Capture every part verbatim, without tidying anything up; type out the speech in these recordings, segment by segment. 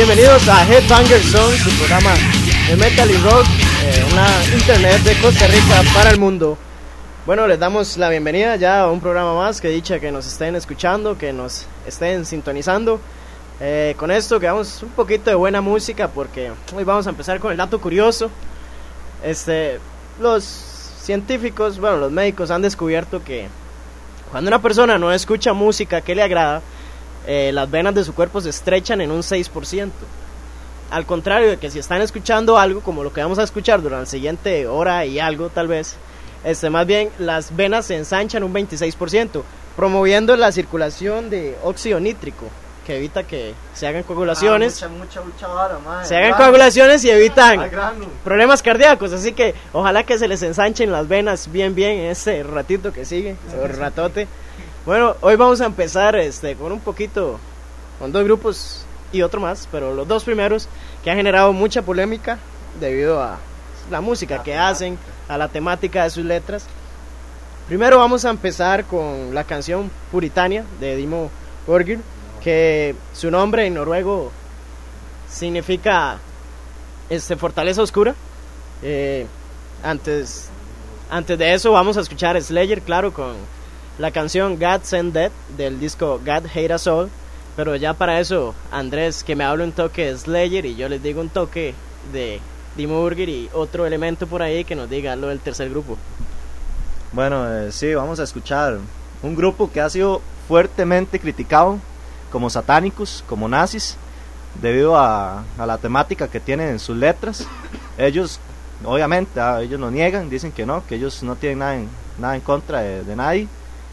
Bienvenidos a Headbanger Zone, su programa de metal y rock, eh, una internet de Costa Rica para el mundo. Bueno, les damos la bienvenida ya a un programa más, que dicha que nos estén escuchando, que nos estén sintonizando. Eh, con esto que damos un poquito de buena música, porque hoy vamos a empezar con el dato curioso. Este, los científicos, bueno, los médicos han descubierto que cuando una persona no escucha música que le agrada, eh, las venas de su cuerpo se estrechan en un seis por ciento. Al contrario de que si están escuchando algo como lo que vamos a escuchar durante la siguiente hora y algo tal vez, este, más bien las venas se ensanchan un veintiséis por ciento, promoviendo la circulación de óxido nítrico, que evita que se hagan coagulaciones, ah, mucha, mucha, mucha vara, madre. se hagan grano. coagulaciones y evitan problemas cardíacos. Así que ojalá que se les ensanchen las venas bien bien en este ratito que sigue, o ratote. Bueno, hoy vamos a empezar este con un poquito, con dos grupos y otro más, pero los dos primeros que han generado mucha polémica debido a la música la que temática. hacen, a la temática de sus letras. Primero vamos a empezar con la canción Puritania de Dimmu Borgir, que su nombre en noruego significa este, fortaleza oscura. Eh, antes, antes de eso vamos a escuchar Slayer, claro, con la canción God Send Death del disco God Hate Us All. Pero ya para eso, Andrés, que me hable un toque de Slayer y yo les digo un toque de Dimmu Borgir y otro elemento por ahí que nos diga lo del tercer grupo. Bueno, eh, sí, vamos a escuchar un grupo que ha sido fuertemente criticado como satánicos, como nazis, debido a, a la temática que tienen en sus letras. Ellos, obviamente, ah, ellos lo niegan, dicen que no, que ellos no tienen nada en, nada en contra de, de nadie.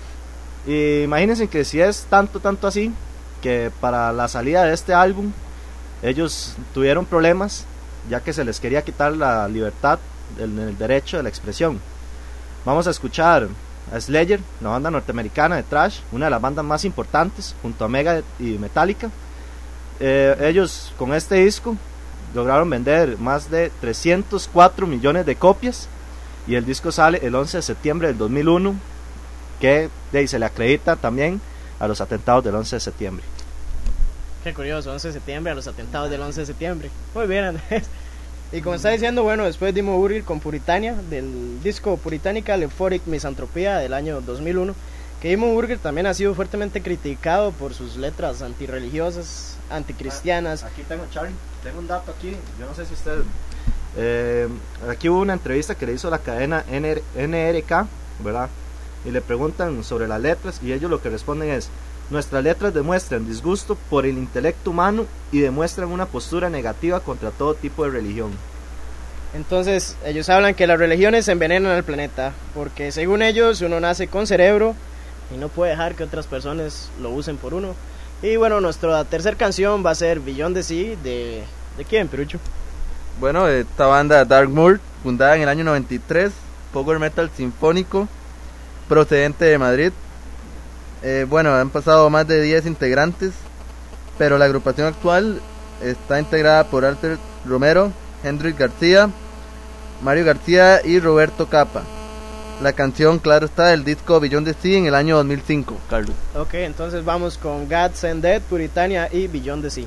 Y imagínense que si es tanto, tanto así, que para la salida de este álbum, ellos tuvieron problemas, ya que se les quería quitar la libertad, el, el derecho de la expresión. Vamos a escuchar a Slayer, la banda norteamericana de thrash, una de las bandas más importantes junto a Megadeth y Metallica. Eh, ellos con este disco lograron vender más de trescientos cuatro millones de copias, y el disco sale el once de septiembre del dos mil uno, que de ahí se le acredita también a los atentados del once de septiembre. Qué curioso, once de septiembre, a los atentados del once de septiembre. Muy bien, Andrés. Y como está diciendo, bueno, después Dimmu Borgir con Puritania, del disco Puritanical Euphoric Misanthropía del año dos mil uno, que Dimmu Borgir también ha sido fuertemente criticado por sus letras antirreligiosas, anticristianas. Aquí tengo, Charlie, tengo un dato aquí, yo no sé si usted... Eh, aquí hubo una entrevista que le hizo la cadena N R K, ¿verdad? Y le preguntan sobre las letras, y ellos lo que responden es: nuestras letras demuestran disgusto por el intelecto humano y demuestran una postura negativa contra todo tipo de religión. Entonces ellos hablan que las religiones envenenan al planeta, porque según ellos uno nace con cerebro y no puede dejar que otras personas lo usen por uno. Y bueno, nuestra tercera canción va a ser Beyond the Sea, de... ¿de quién, Perucho? Bueno, esta banda Darkmoor, fundada en el año noventa y tres, power metal sinfónico, procedente de Madrid. Eh, bueno, han pasado más de diez integrantes, pero la agrupación actual está integrada por Arthur Romero, Hendrik García, Mario García y Roberto Capa. La canción, claro está, del disco Beyond the Sea en el año dos mil cinco, Carlos. Ok, entonces vamos con God Send Death, Puritania y Beyond the Sea.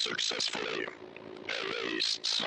Successfully erased.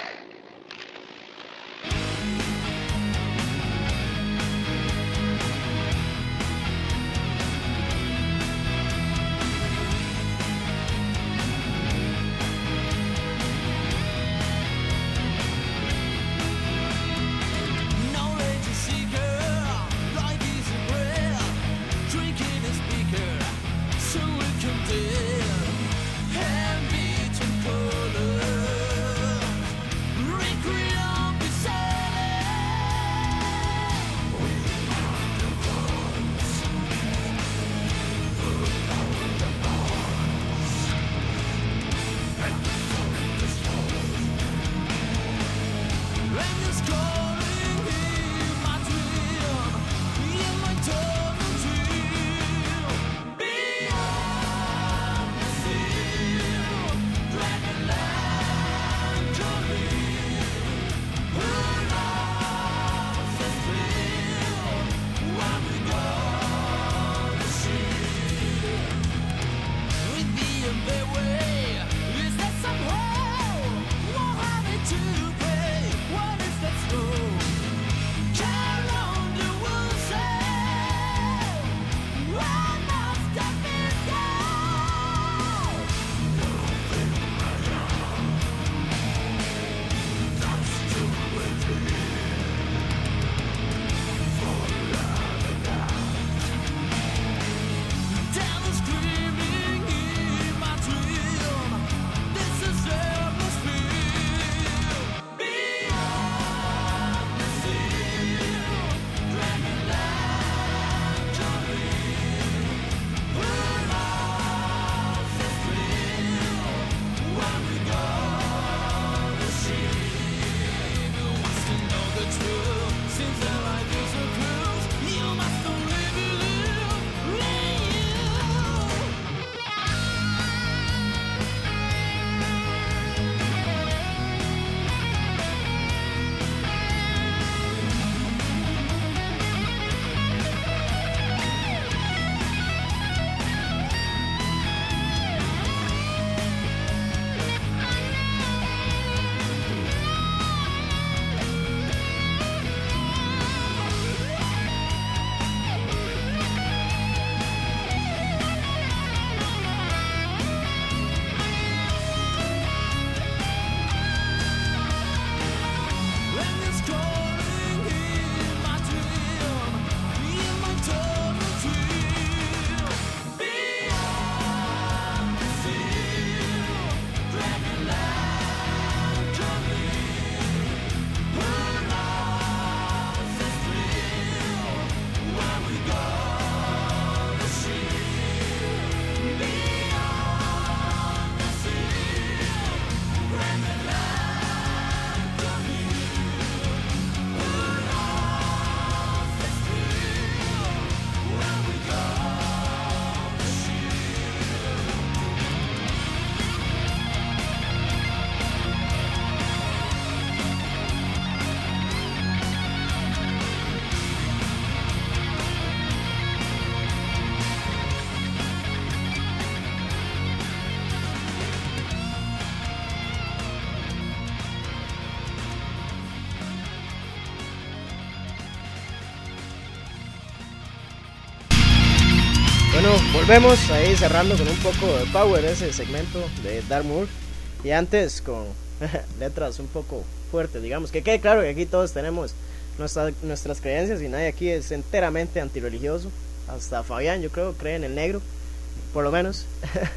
Bueno, volvemos ahí cerrando con un poco de power ese segmento de Dark Moor. Y antes con letras un poco fuertes, digamos. Que quede claro que aquí todos tenemos nuestra, nuestras creencias y nadie aquí es enteramente antirreligioso. Hasta Fabián, yo creo, cree en el negro, por lo menos.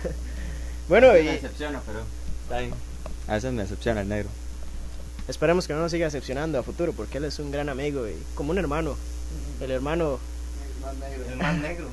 Bueno, me y decepciona, pero está bien. A veces me decepciona el negro. esperemos que no nos siga decepcionando a futuro, porque él es un gran amigo y como un hermano. El hermano... El más negro,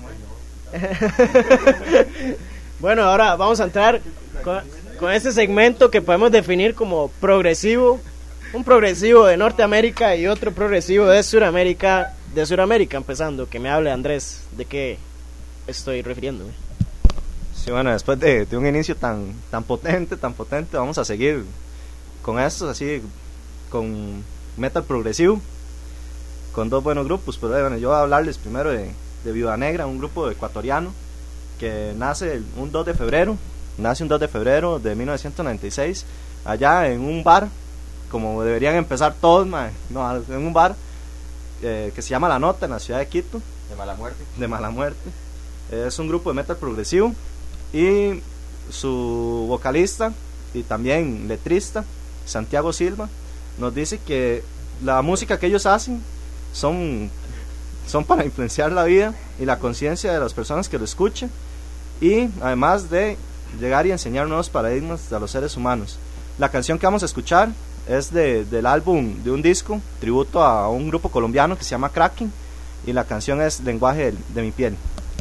Bueno, ahora vamos a entrar con, con este segmento que podemos definir como progresivo. Un progresivo de Norteamérica y otro progresivo de Suramérica. De Suramérica, empezando, que me hable Andrés de qué estoy refiriéndome. Sí, bueno, después de, de un inicio tan tan potente, tan potente, vamos a seguir con estos, así, con metal progresivo, con dos buenos grupos. Pero bueno, yo voy a hablarles primero de, de Viuda Negra, un grupo ecuatoriano que nace el, un dos de febrero nace un dos de febrero de mil novecientos noventa y seis, allá en un bar, como deberían empezar todos, mae, no, en un bar eh, que se llama La Nota, en la ciudad de Quito, De mala muerte. de Mala Muerte. Es un grupo de metal progresivo y su vocalista y también letrista, Santiago Silva, nos dice que la música que ellos hacen son, son para influenciar la vida y la conciencia de las personas que lo escuchen, y además de llegar y enseñar nuevos paradigmas a los seres humanos. La canción que vamos a escuchar es de, del álbum, de un disco tributo a un grupo colombiano que se llama Kraken, y la canción es Lenguaje de, de mi piel.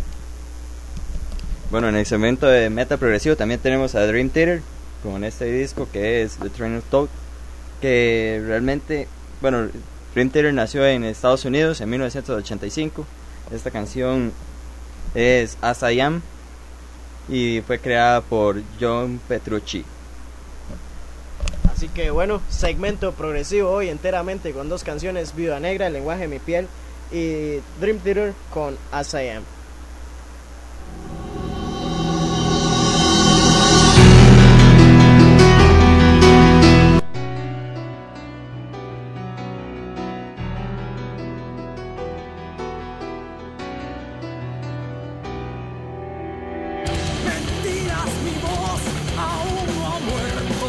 Bueno, en el segmento de metal progresivo también tenemos a Dream Theater con este disco que es The Train of Thought, que realmente, bueno, Dream Theater nació en Estados Unidos en mil novecientos ochenta y cinco. Esta canción es As I Am y fue creada por John Petrucci. Así que bueno, segmento progresivo hoy enteramente con dos canciones: Viuda Negra, El Lenguaje de mi piel, y Dream Theater con As I Am. Mentiras, mi voz aún no ha muerto.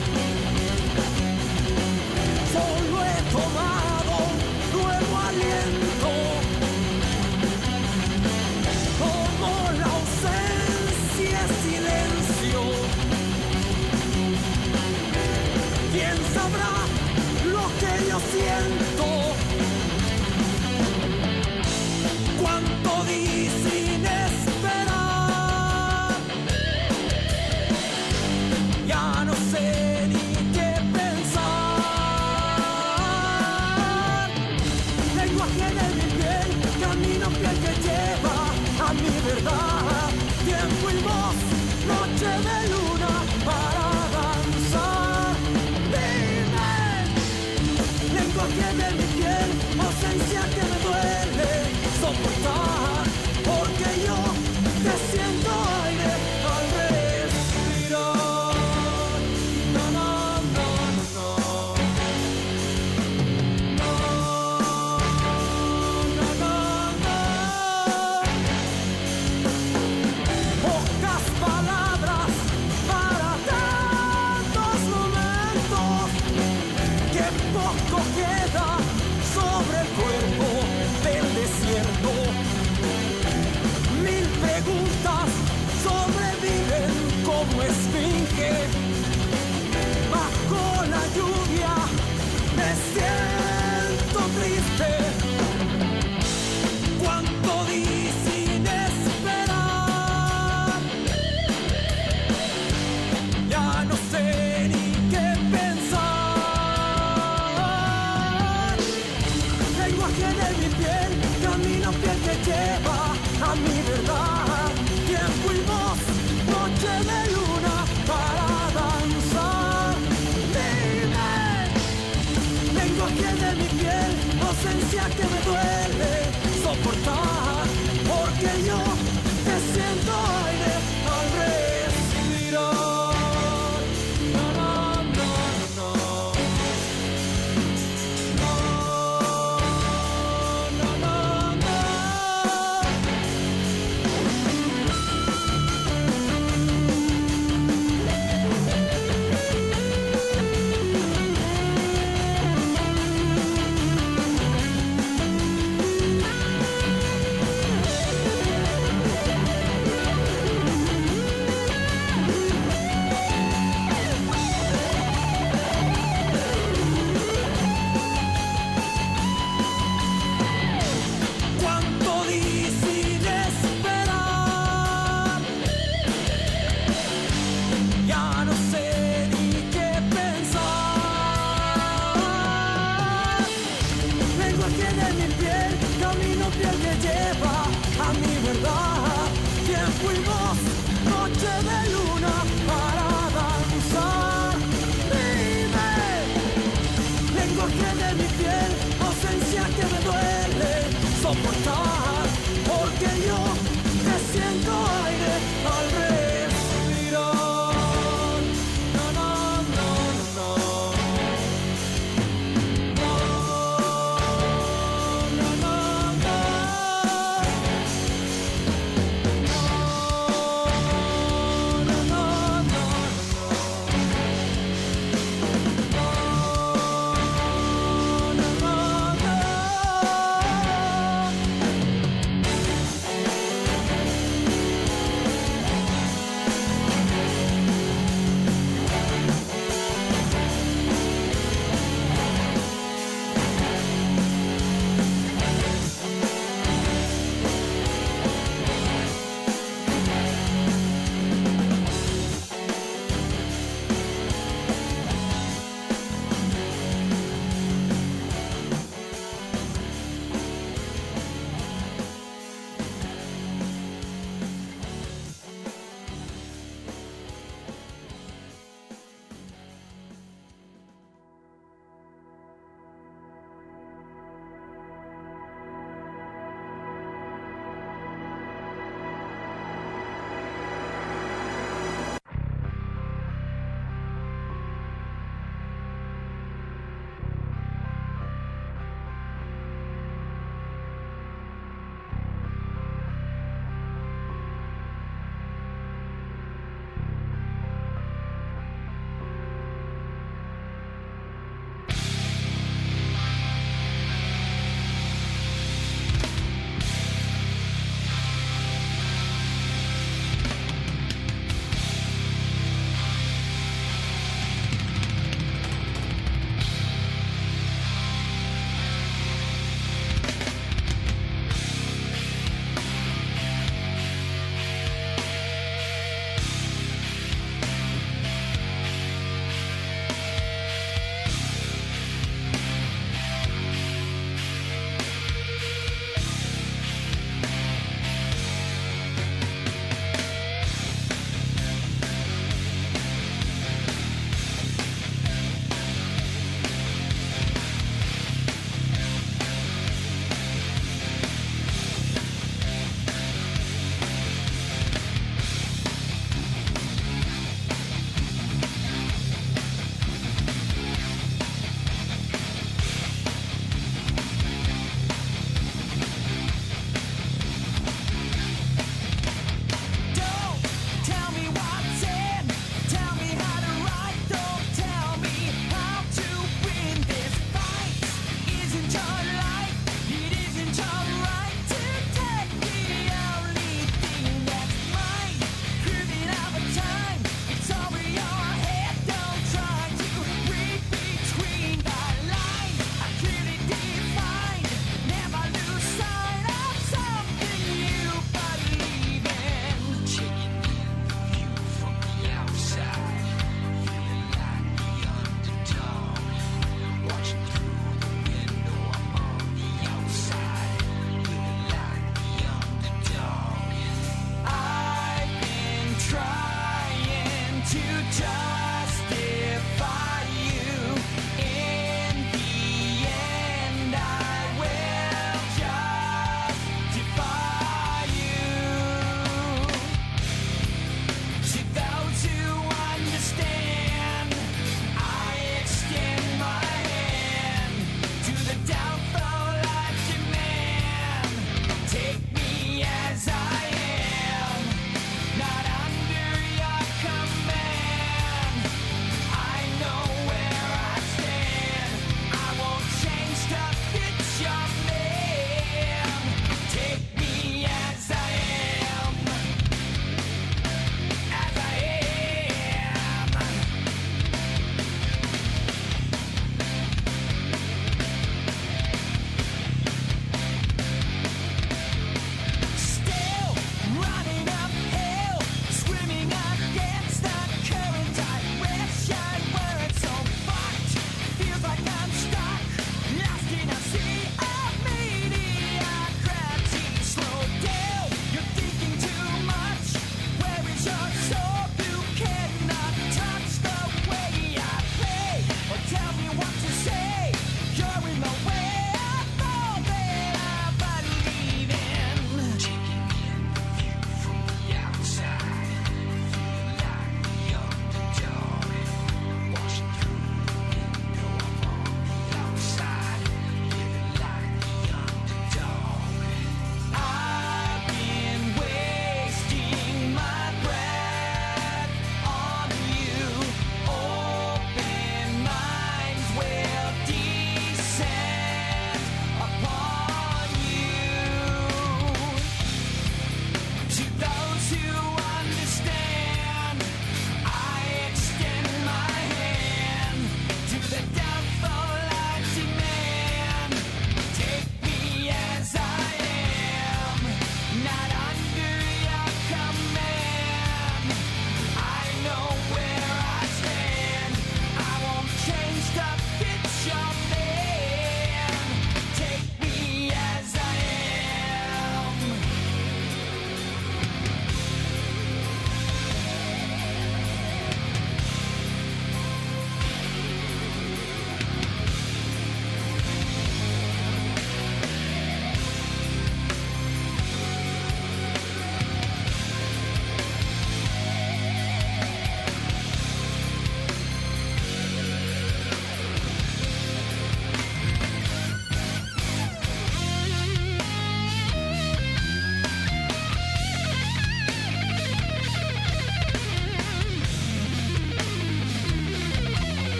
Solo he tomado nuevo aliento. Como la ausencia es silencio. ¿Quién sabrá lo que yo siento? Cuánto di sin esperar. Ya no sé ni qué pensar. Lenguaje de mi piel, camino piel que lleva a mi verdad. Tiempo y voz, noche de luna para danzar. Dime, lenguaje de mi piel, ausencia que me duele soportar, porque yo te siento aire al respirar. No, no, no, no, no, no, no, no. Pocas palabras para tantos momentos, que poco queda sobre el cuerpo del desierto. Mil preguntas sobreviven como esfinge. Bajo la lluvia me siento triste. Cuánto di sin esperar. Ya no sé ni qué pensar. Lenguaje de mi piel, camino piel que lleva a mi verdad. Tiempo y voz, noche de luna para danzar. Dime, lenguaje de mi piel, ausencia que me duele soportar, porque yo te siento aire al respirar. No, no, no, no. No, no, no, no. Cuánto di sin esperar. Ya no sé ni qué pensar. Lenguaje de mi piel, camino piel que lleva a mi verdad. Tiempo y voz, noche de luna para danzar. Dime, lenguaje de mi piel, ausencia que me duele soportar, porque yo te siento aire al respirar.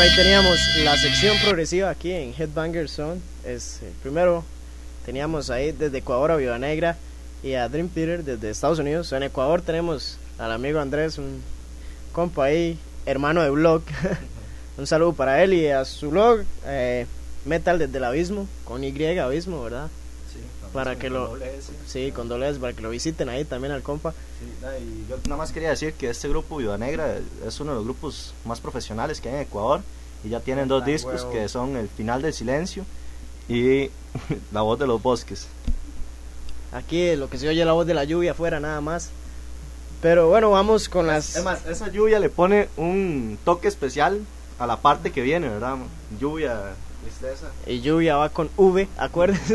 Bueno, ahí teníamos la sección progresiva aquí en Headbanger Zone. Es, eh, primero teníamos ahí desde Ecuador a Viuda Negra y a Dream Theater desde Estados Unidos. En Ecuador tenemos al amigo Andrés, un compa ahí, hermano de blog. Un saludo para él y a su blog, eh, Metal desde el Abismo, con Y, Abismo, ¿verdad? Sí, Para que lo... doble S. Sí, con doble S, para que lo visiten ahí también al compa. Sí, nada, y yo nada más quería decir que este grupo Viuda Negra es uno de los grupos más profesionales que hay en Ecuador y ya tienen dos discos que son El Final del Silencio y La Voz de los Bosques. Aquí lo que se oye la voz de la lluvia afuera nada más. Pero bueno, vamos con las... Es más, esa lluvia le pone un toque especial a la parte que viene, ¿verdad? Lluvia, tristeza. Y lluvia va con V, acuérdense.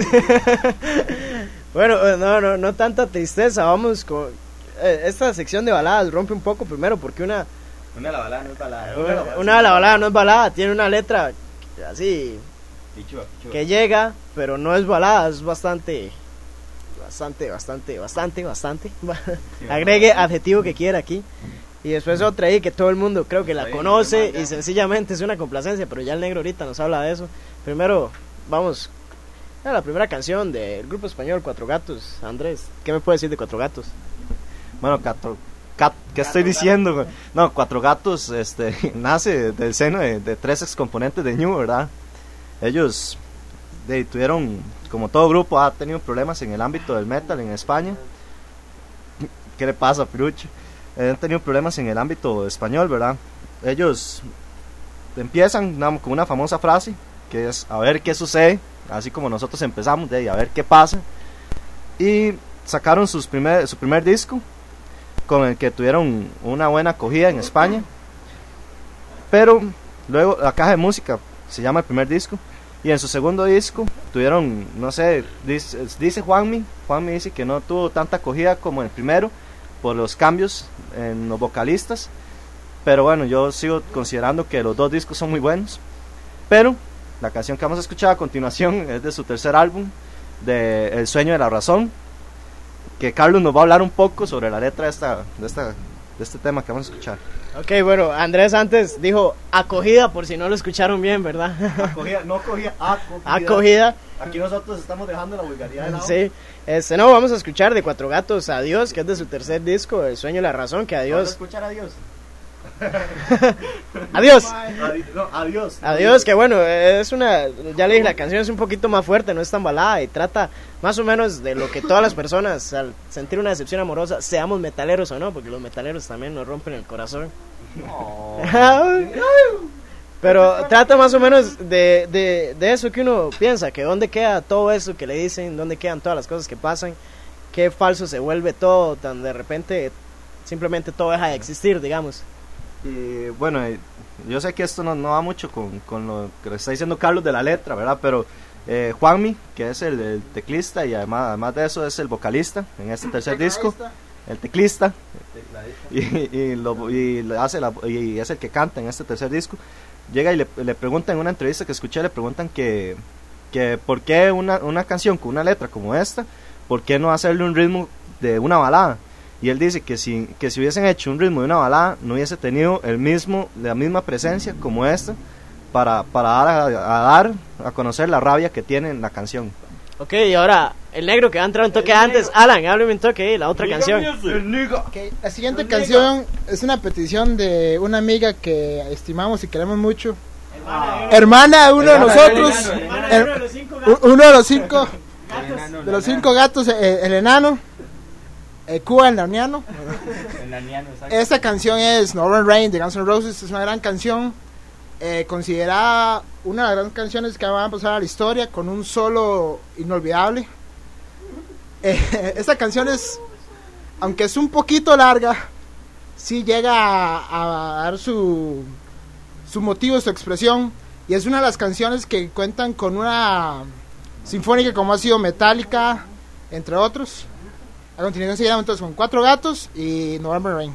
Bueno, eh, no, no, no tanta tristeza, vamos con... eh, esta sección de baladas rompe un poco primero porque una... Una de la balada no es balada. Una, una de la balada no es balada, tiene una letra así Pichua, pichua. que llega, pero no es balada, es bastante... Bastante, bastante, bastante, bastante. Agregue adjetivo que quiera aquí. Y después otra ahí que todo el mundo creo que la conoce y sencillamente es una complacencia, pero ya el negro ahorita nos habla de eso. Primero, vamos a la primera canción del grupo español Cuatro Gatos. Andrés, ¿qué me puedes decir de Cuatro Gatos? Bueno, cuatro, cat, ¿qué estoy diciendo? Güey? No, Cuatro Gatos este, nace del seno de, de tres excomponentes de Ñu, ¿verdad? Ellos de, tuvieron, como todo grupo, ha tenido problemas en el ámbito del metal en España. ¿Qué le pasa, Pirucho? Eh, han tenido problemas en el ámbito español, ¿verdad? Ellos empiezan no, con una famosa frase que es a ver qué sucede, así como nosotros empezamos, de a ver qué pasa. Y sacaron sus primer, su primer disco, con el que tuvieron una buena acogida en España. Pero luego la caja de música se llama el primer disco. Y en su segundo disco tuvieron, no sé, dice, dice Juanmi, Juanmi dice que no tuvo tanta acogida como el primero por los cambios en los vocalistas, pero bueno, yo sigo considerando que los dos discos son muy buenos. Pero la canción que vamos a escuchar a continuación es de su tercer álbum, de El Sueño de la Razón, que Carlos nos va a hablar un poco sobre la letra de, esta, de, esta, de este tema que vamos a escuchar. Ok, bueno, Andrés antes dijo acogida por si no lo escucharon bien, ¿verdad? Acogida, no acogida, acogida. Acogida. Aquí nosotros estamos dejando la vulgaridad de lado. Sí, este, no, vamos a escuchar de Cuatro Gatos Adiós, que es de su tercer disco, El Sueño y la Razón, que Vamos a adiós. escuchar adiós. Adiós. Adi- no, adiós. Adiós, que bueno, es una, ya le dije, la canción es un poquito más fuerte, no es tan balada y trata más o menos de lo que todas las personas al sentir una decepción amorosa, seamos metaleros o no, porque los metaleros también nos rompen el corazón. Oh. Pero trata más o menos de, de, de eso que uno piensa, que dónde queda todo eso que le dicen, dónde quedan todas las cosas que pasan, qué falso se vuelve todo, tan de repente simplemente todo deja de existir, digamos. Y bueno, eh, yo sé que esto no, no va mucho con, con lo que le está diciendo Carlos de la letra, ¿verdad? Pero eh, Juanmi, que es el, el teclista y además, además de eso es el vocalista en este tercer disco, el teclista, y, y, lo, y, le hace la, y es el que canta en este tercer disco. Llega y le, le preguntan en una entrevista que escuché, le preguntan que, que por qué una, una canción con una letra como esta, por qué no hacerle un ritmo de una balada. Y él dice que si, que si hubiesen hecho un ritmo de una balada, no hubiese tenido el mismo, la misma presencia como esta para, para dar, a, a dar a conocer la rabia que tiene en la canción. Ok, y ahora el negro que va a entrar un toque antes, Alan, háblame un toque ahí, la otra canción. Ok, la siguiente canción es una petición de una amiga que estimamos y queremos mucho. Hermana de uno de nosotros, her- uno de los cinco, de los cinco gatos, eh, el enano, el Cuba, el narniano. Esta canción es Northern Rain de Guns N' Roses, es una gran canción, eh, considerada una de las grandes canciones que van a pasar a la historia, con un solo inolvidable. Eh, esta canción es, aunque es un poquito larga, sí llega a, a dar su, su motivo, su expresión, y es una de las canciones que cuentan con una sinfónica como ha sido Metallica, entre otros. A continuación seguiremos entonces con Cuatro Gatos y November Rain.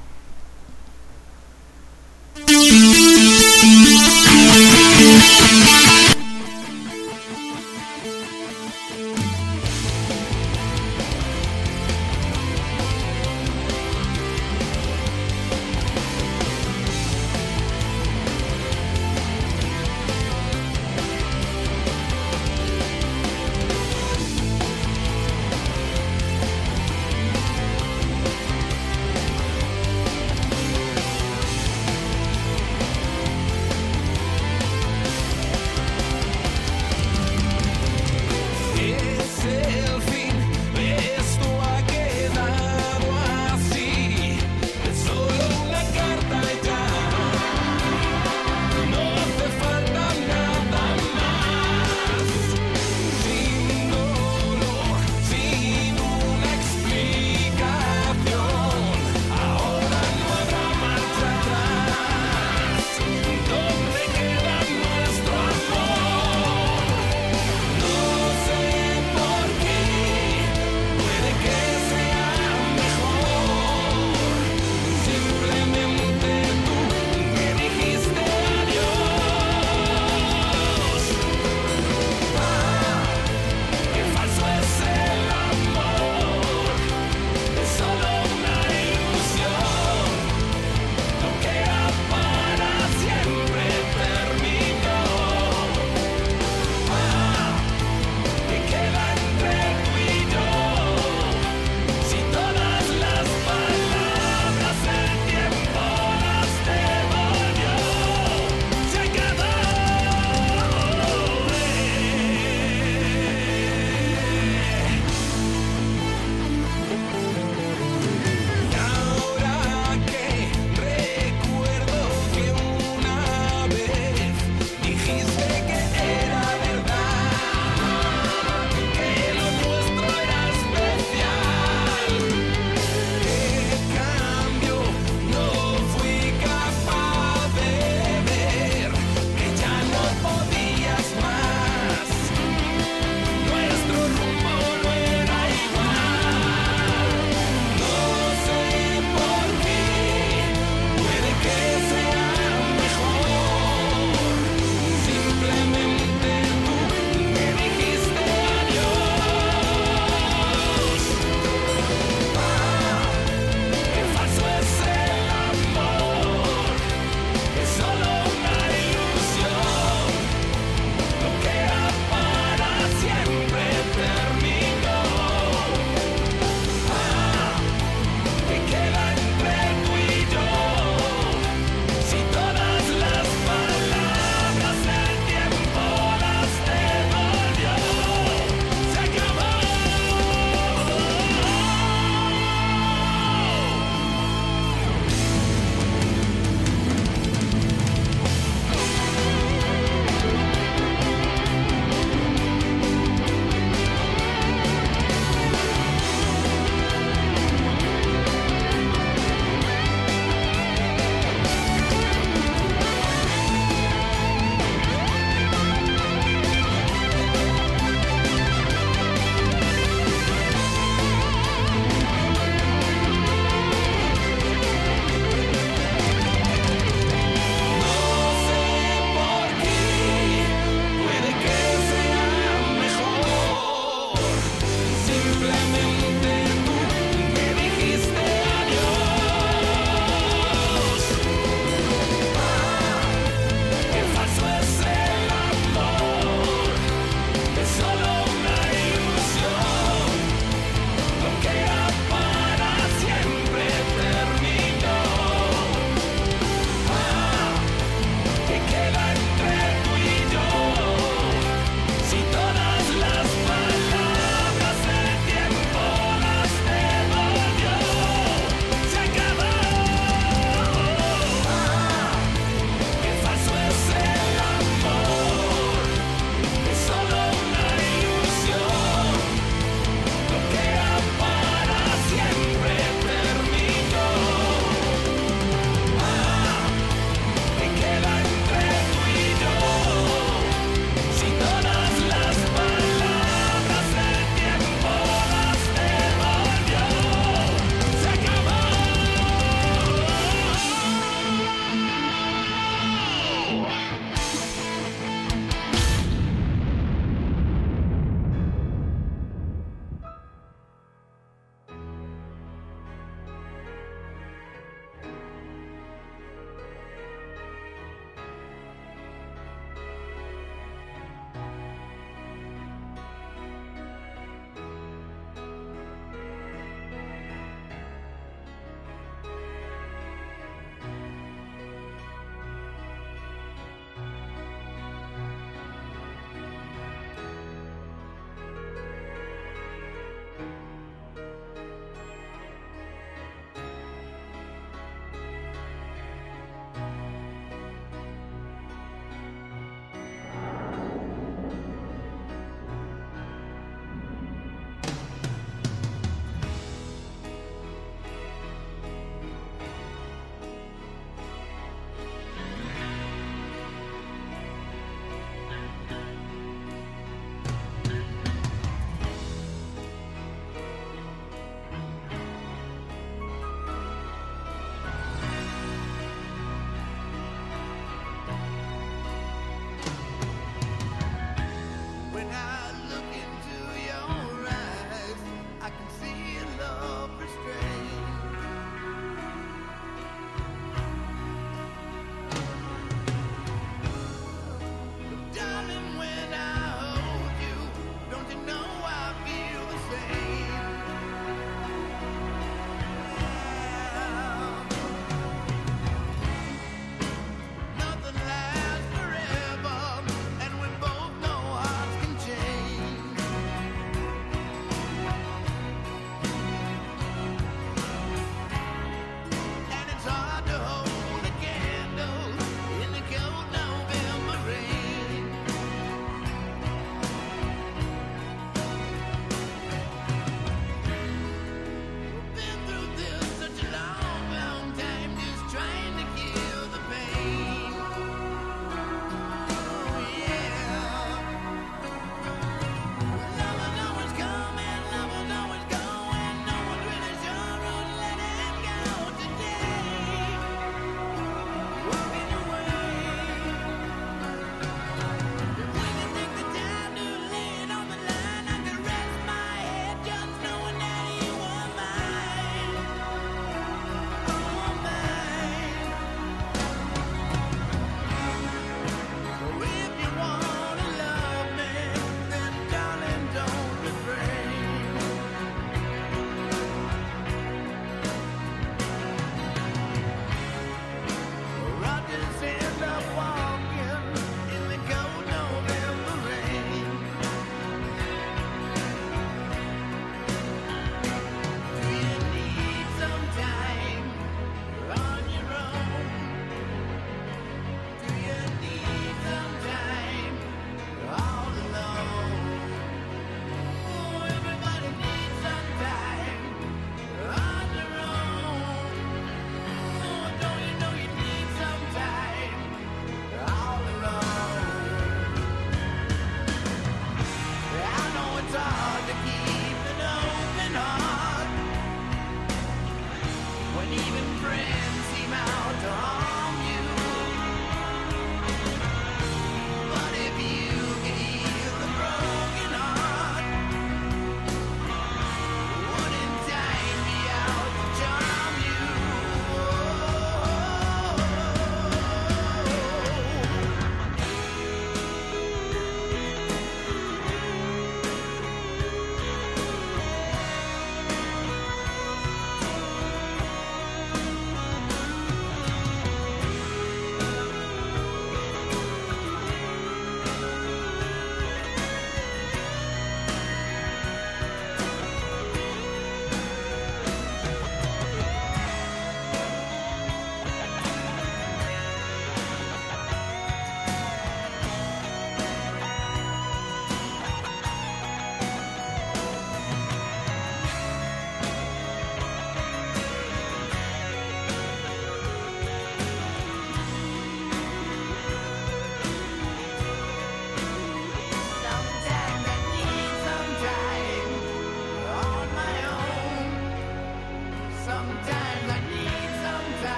Si todas las palabras del tiempo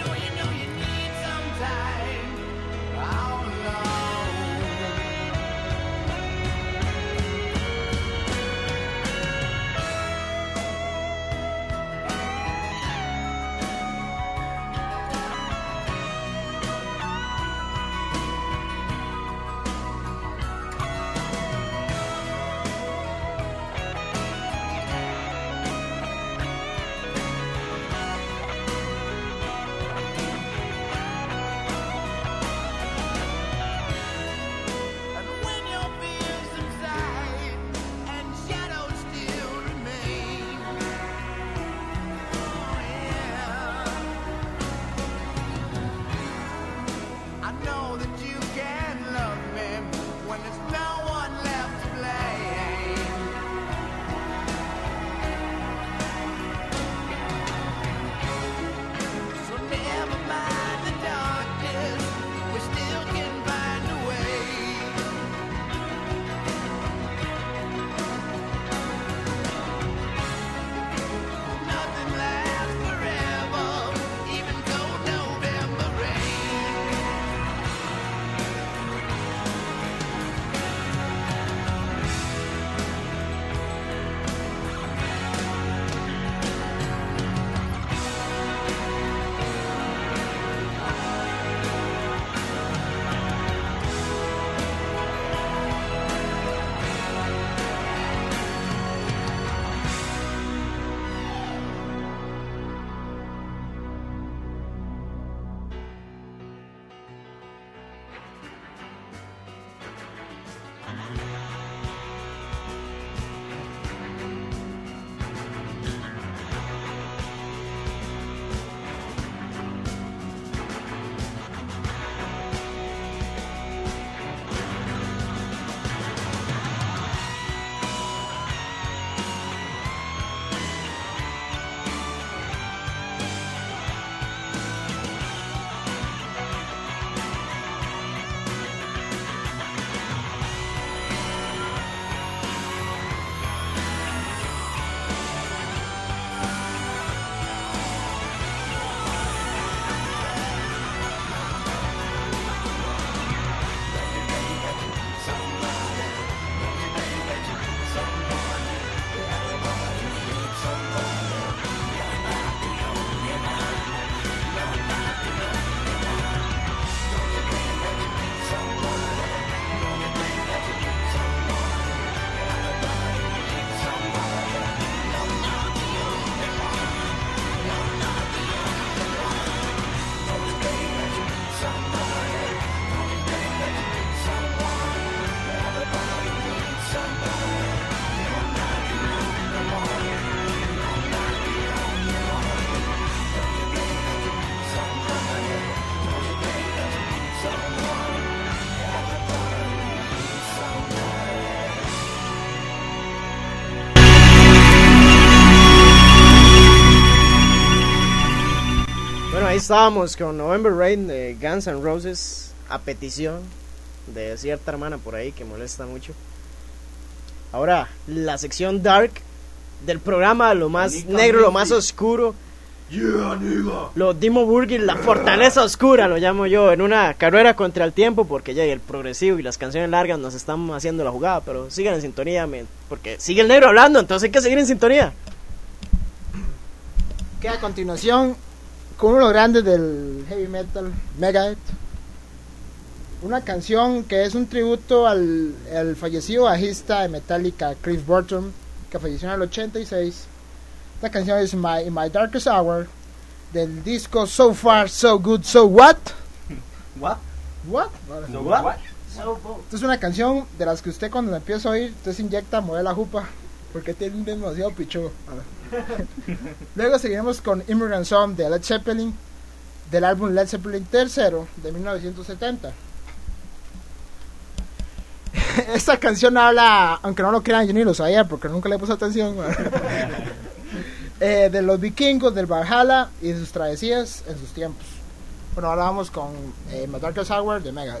ahí estábamos con November Rain de Guns N' Roses, a petición de cierta hermana por ahí que molesta mucho. Ahora, la sección dark del programa, lo más Anika negro, Music. Lo más oscuro. Yeah, Los Dimmu Borgir, la fortaleza oscura, lo llamo yo, en una carrera contra el tiempo, porque ya el progresivo y las canciones largas nos están haciendo la jugada, pero sigan en sintonía, man, porque sigue el negro hablando, entonces hay que seguir en sintonía. Que a continuación, con uno de los grandes del heavy metal, Megadeth, una canción que es un tributo al, al fallecido bajista de Metallica, Cliff Burton, que falleció en el ochenta y seis. Esta canción es My, In My Darkest Hour, del disco So Far, So Good, So What? What? What? So what? Esta es una canción de las que usted cuando la empieza a oír, usted se inyecta a mover la jupa, porque tiene un demasiado pichudo. Luego seguiremos con Immigrant Song de Led Zeppelin, del álbum Led Zeppelin tercero de mil novecientos setenta. Esta canción habla, aunque no lo crean, yo ni lo sabía porque nunca le puse atención, eh, de los vikingos, del Valhalla y de sus travesías en sus tiempos. Bueno, ahora vamos con eh, My Darkest Hour de Megadeth.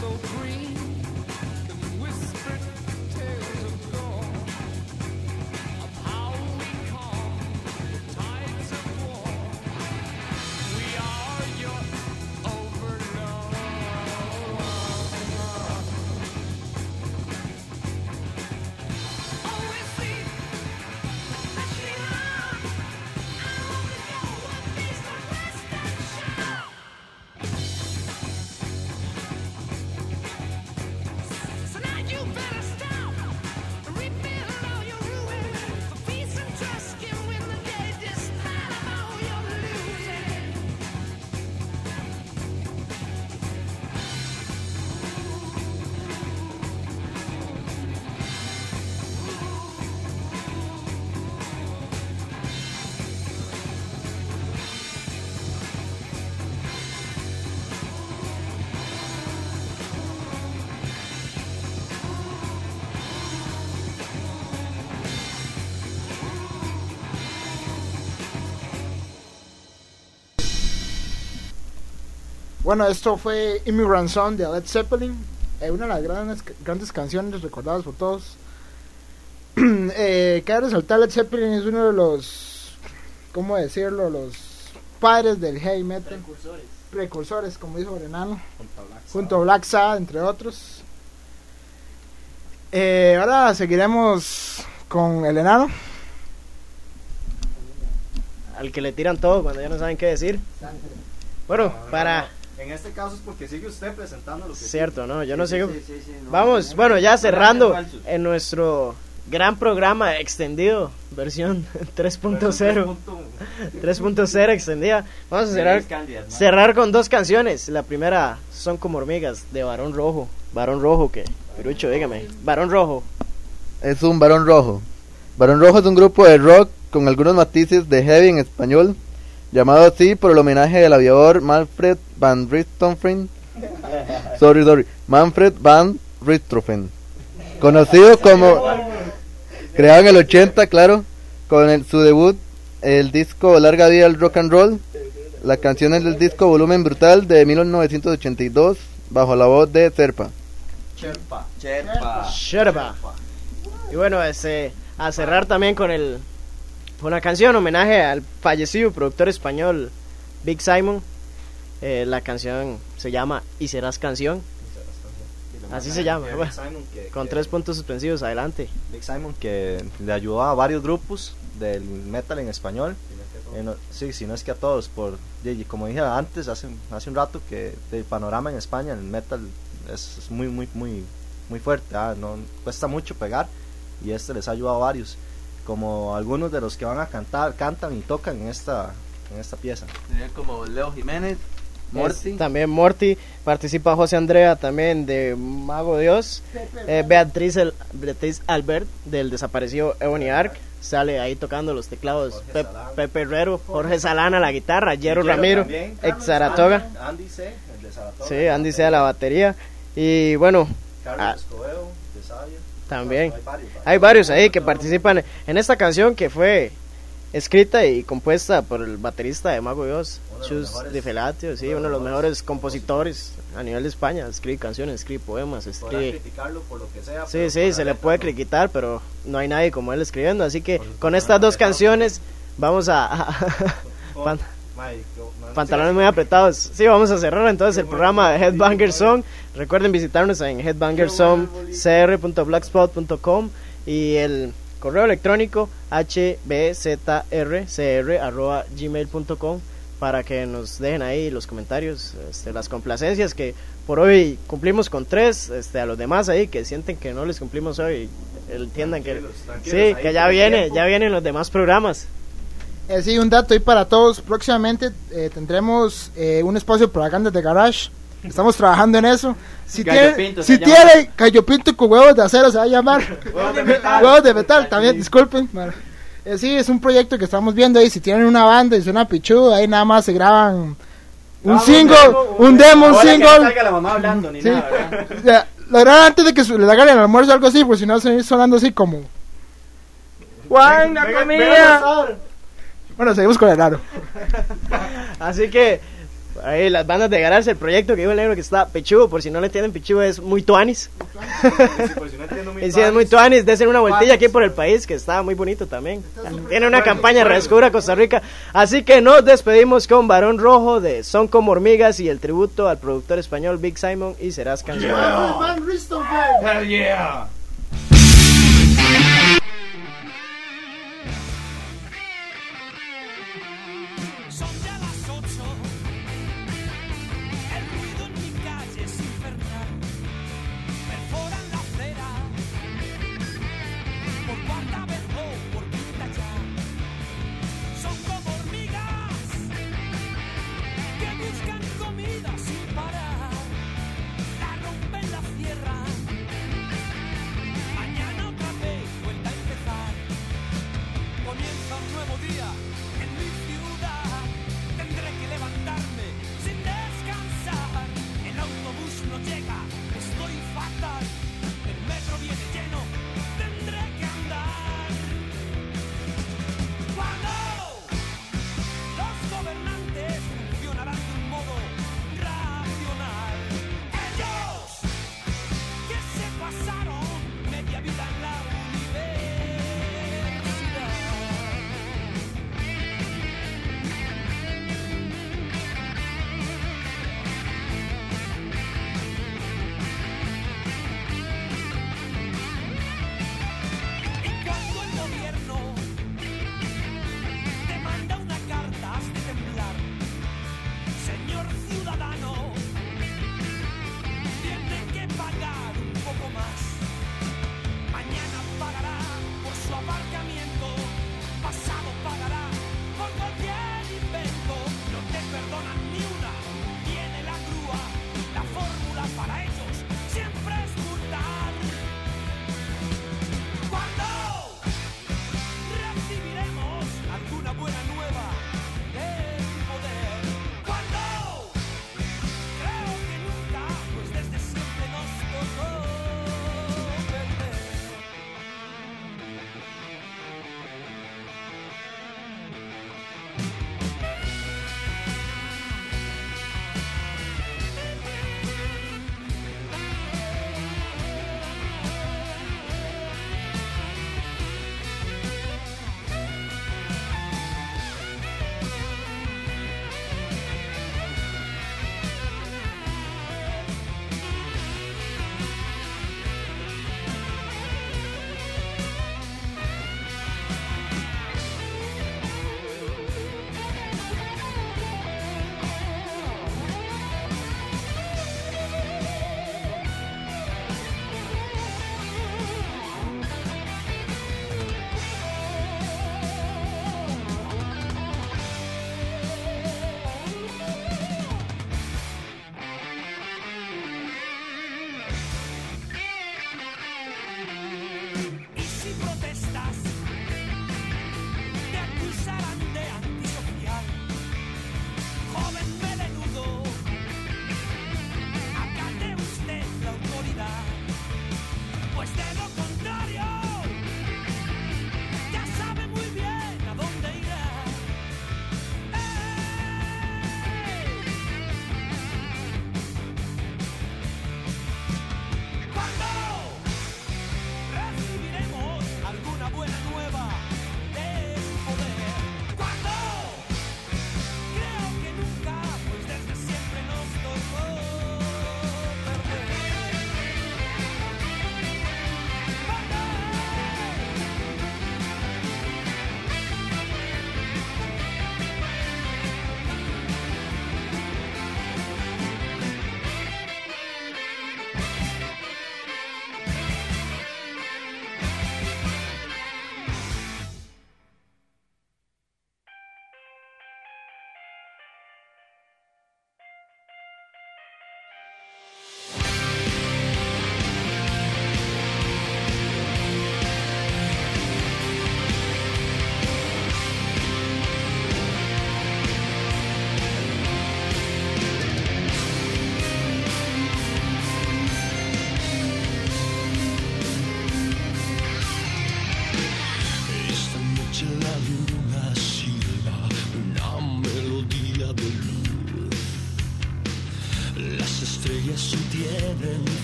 so green and whispered tales of gore, of how we calm the tides of war. We are your overlord. Oh, we see a Sheila. I only know what is the Western show. So now you better stop and rebuild all your ruins. For peace and trust can win the day despite of all your losing. Bueno, esto fue Immigrant Song de Led Zeppelin, eh, una de las grandes, grandes canciones recordadas por todos. eh, cabe resaltar, Led Zeppelin es uno de los, ¿cómo decirlo?, los padres del heavy metal, Precursores. precursores, como dijo Renano, Junto a Black junto a Black Sabbath, entre otros. Eh, ahora seguiremos con el enano. Al que le tiran todo cuando ya no saben qué decir. Bueno, No, no, para... no. En este caso es porque sigue usted presentando lo que Cierto, ¿no? Yo no Sí, sigo... sí, sí, sí, no, Vamos, no, bueno, ya no, cerrando no, falsos. en nuestro gran programa extendido, versión tres punto cero. tres punto cero extendida. Vamos a cerrar, Feliz Candidas, man. cerrar con dos canciones. La primera, Son como hormigas, de Barón Rojo. Barón Rojo, que... Pirucho, dígame. Barón Rojo. Es un Barón Rojo. Barón Rojo es un grupo de rock con algunos matices de heavy en español, llamado así por el homenaje del aviador Manfred van Richthofen. Sorry, sorry. Manfred van Richthofen. Conocido como... Creado en el ochenta, claro, con el- su debut, el disco Larga Vida al Rock and Roll. La canción es del disco Volumen Brutal de mil novecientos ochenta y dos, bajo la voz de Serpa. Cherpa. Cherpa. Sherpa. Y bueno, este, a cerrar también con el con una canción homenaje al fallecido productor español Big Simon. Eh, la canción se llama Y Serás Canción, así se llama, Big bueno, Simon, que- con que- tres puntos suspensivos. Adelante. Big Simon, que le ayudó a varios grupos del metal en español. Eh, no- sí, si no es que a todos, por y- y como dije antes, hace, hace un rato, que el panorama en España, el metal es, es muy, muy, muy, muy fuerte. Ah, no cuesta mucho pegar, y este les ha ayudado a varios, como algunos de los que van a cantar, cantan y tocan en esta, en esta pieza. Sería como Leo Jiménez, Morty. Es también Morty, participa José Andrea también de Mago Dios, eh, Beatriz, El- Beatriz Albert del desaparecido Ebony Arc, sale ahí tocando los teclados, Jorge Pep- Salán. Pepe Herrero, Jorge Salán a la guitarra, Jero Jero Ramiro, también, ex Saratoga, Andy, Andy C, el de Saratoga. sí, Andy sea la batería, y bueno, Carlos ah, Escobedo, de Sabia. también. Hay varios, varios. hay varios ahí que participan en esta canción que fue escrita y compuesta por el baterista de Mago Dios, Uno de los Chus mejores- Di Felatio, sí, uno de uno de los los mejores mejores compositores a nivel de España, escribe canciones, escribe poemas, Podrán escribe... criticarlo por lo que sea. Sí, pero sí, por se la le letra puede no. criticar, pero no hay nadie como él escribiendo, así que Por supuesto, con estas no, dos apretado. canciones vamos a... Oh, pan- Mike, yo- no, pantalones sí, muy apretados. Sí, vamos a cerrar entonces el programa de Headbanger Song. Recuerden visitarnos en headbanger song c r punto blogspot punto com y el correo electrónico h b z r c r arroba gmail punto com para que nos dejen ahí los comentarios, este, las complacencias, que por hoy cumplimos con tres. Este, a los demás ahí que sienten que no les cumplimos hoy, entiendan que Tranquilos, tranquilos, sí, ahí que ya con el viene, tiempo. ya vienen los demás programas. Eh, sí, un dato ahí para todos. Próximamente eh, tendremos eh, un espacio de propaganda de Garage. Estamos trabajando en eso. Si Gallo tiene, Pinto si se llama. tiene Gallo Pinto con huevos de acero, se va a llamar. Huevos de metal, también, disculpen. Bueno, eh, sí, es un proyecto que estamos viendo ahí. Si tienen una banda y suena pichudo, ahí nada más se graban un single, un demo, un Ahora que no single. salga la mamá hablando ni Sí. nada, ¿verdad? O sea, lo harán antes de que su- les hagan el almuerzo o algo así, porque si no se va sonando así como. ¡Juan, la comida! Bueno, seguimos con el raro. Así que Ahí las bandas de garage, el proyecto que dijo el negro que está Pichudo, por si no le entienden, Pichudo es muy tuanis. Y si es muy tuanis, de una vueltilla aquí por el país, que está muy bonito también. Tiene una campaña Redescubra Costa Rica. Así que nos despedimos con Barón Rojo de Son como hormigas y el tributo al productor español Big Simon y Serás Canción. Hell yeah.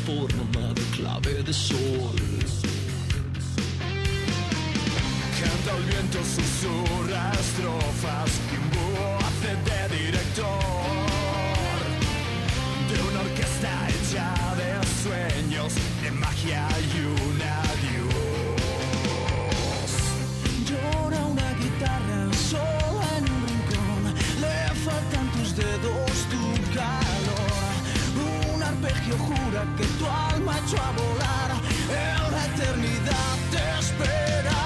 forma de clave de sol. Canta el viento, susurra estrofas, Kimbo hace de director de una orquesta hecha de sueños, de magia y un adiós. Llora una guitarra sola en un rincón, le faltan tus dedos, tu calor. Un arpegio jura que tu alma echó a volar, en la eternidad te esperan.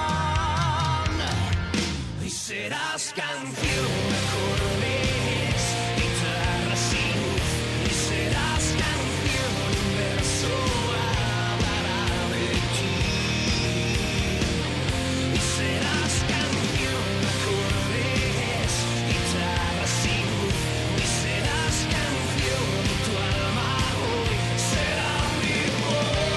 Y serás canción de acordes, guitarra sin luz. Y serás canción, un verso hablará de ti. Y serás canción de acordes, guitarra sin luz. Y serás canción, tu alma hoy será mi voz.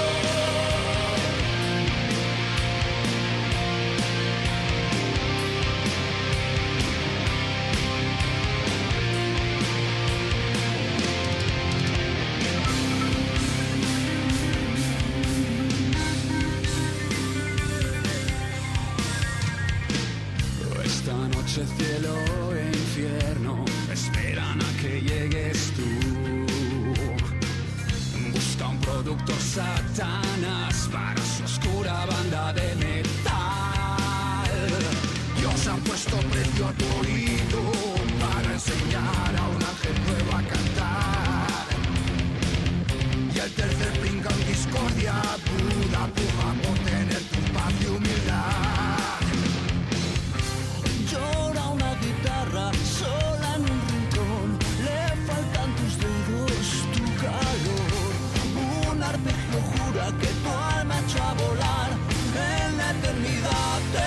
Esta noche cielo e infierno esperan a que llegues tú. Busca un productor Satanás para su oscura banda de metal. Dios ha puesto precio a tu oído para enseñar a un ángel nuevo a cantar. Y el tercer brinca en discordia, Buda puja por tener tu paz y humildad. Llora una guitarra sola en un rincón, le faltan tus dedos, tu calor. Un arpegio jura que tu alma echó a volar, en la eternidad te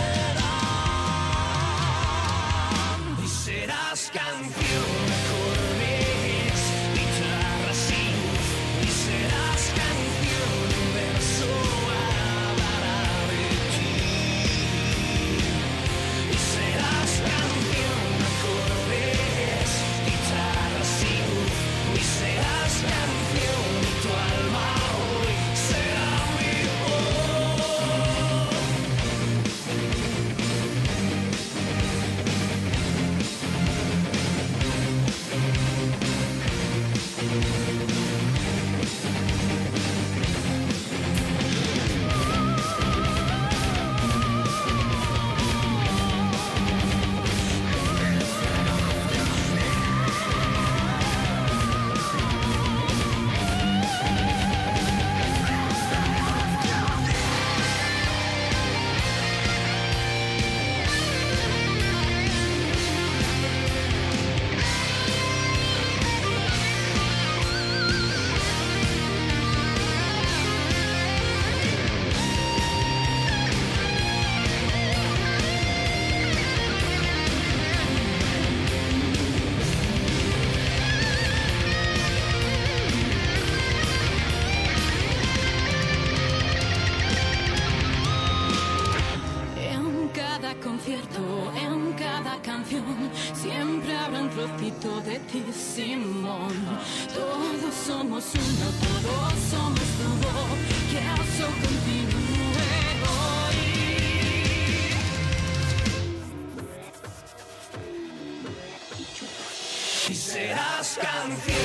esperan. Y serás canción de acordes, guitarra sin luz. Y serás canción, un verso hablará de ti. Y serás canción de acordes, guitarra sin luz. Y serás canción, tu alma hoy será mi voz. En cada concierto, en cada canción, siempre habrá un trocito de ti, Simón. Todos somos uno, todos somos tu voz, que eso continúe hoy. Y serás canción